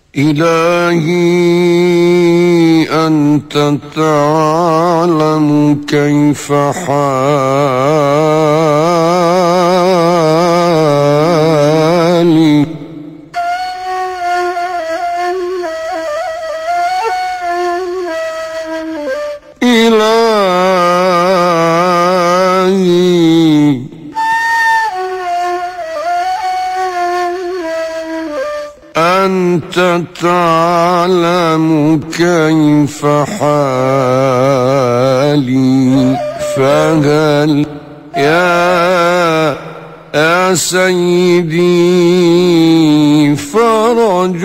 إلهي أنت تعلم كيف حالي إلهي أنت تعلم كيف حالي فهل يا سيدي فرج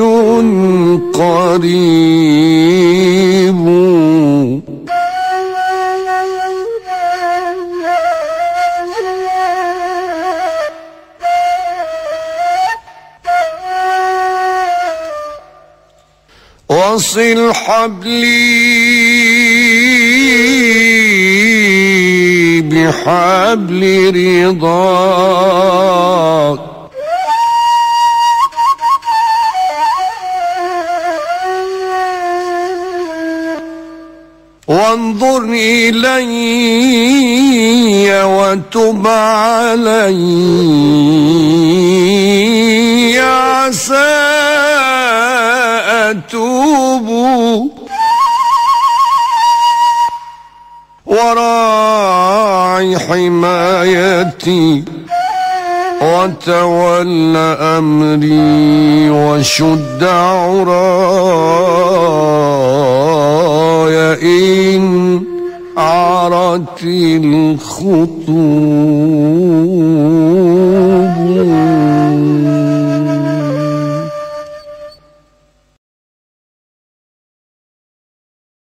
قريب وصل حبلي بحبل رضاك وانظر إلي وتب علي عسى أتوب وراعي حمايتي وتول أمري وشد عراي إن عرت الخطوب.